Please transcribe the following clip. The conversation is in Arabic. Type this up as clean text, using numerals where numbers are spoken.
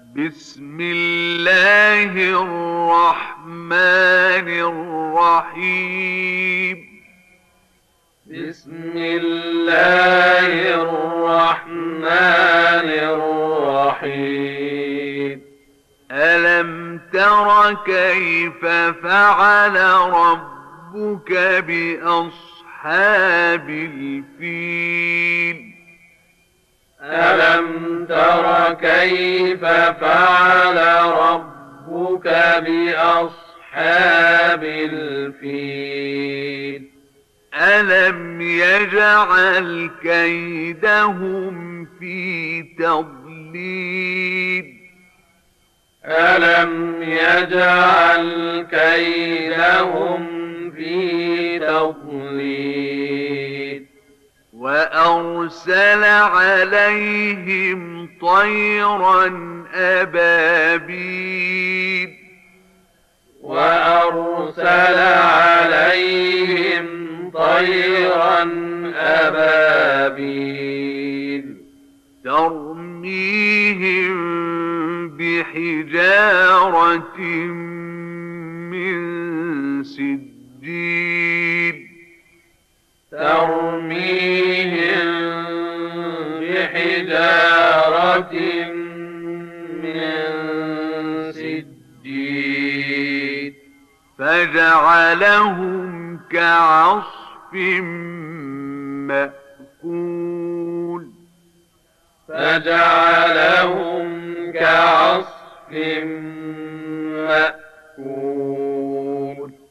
بسم الله الرحمن الرحيم. بسم الله الرحمن الرحيم. ألم تر كيف فعل ربك بأصحاب الفيل؟ ألم تر كيف فعل ربك بأصحاب الفيل؟ ألم يجعل كيدهم في تضليل؟ ألم يجعل كيدهم في تضليل؟ وأرسل عليهم طيرا أبابيل وأرسل عليهم طيرا أبابيل ترميهم بحجارة من سجيل ترميهم بحجارة من سجيل فجعلهم كعصف مأكول فجعلهم كعصف مأكول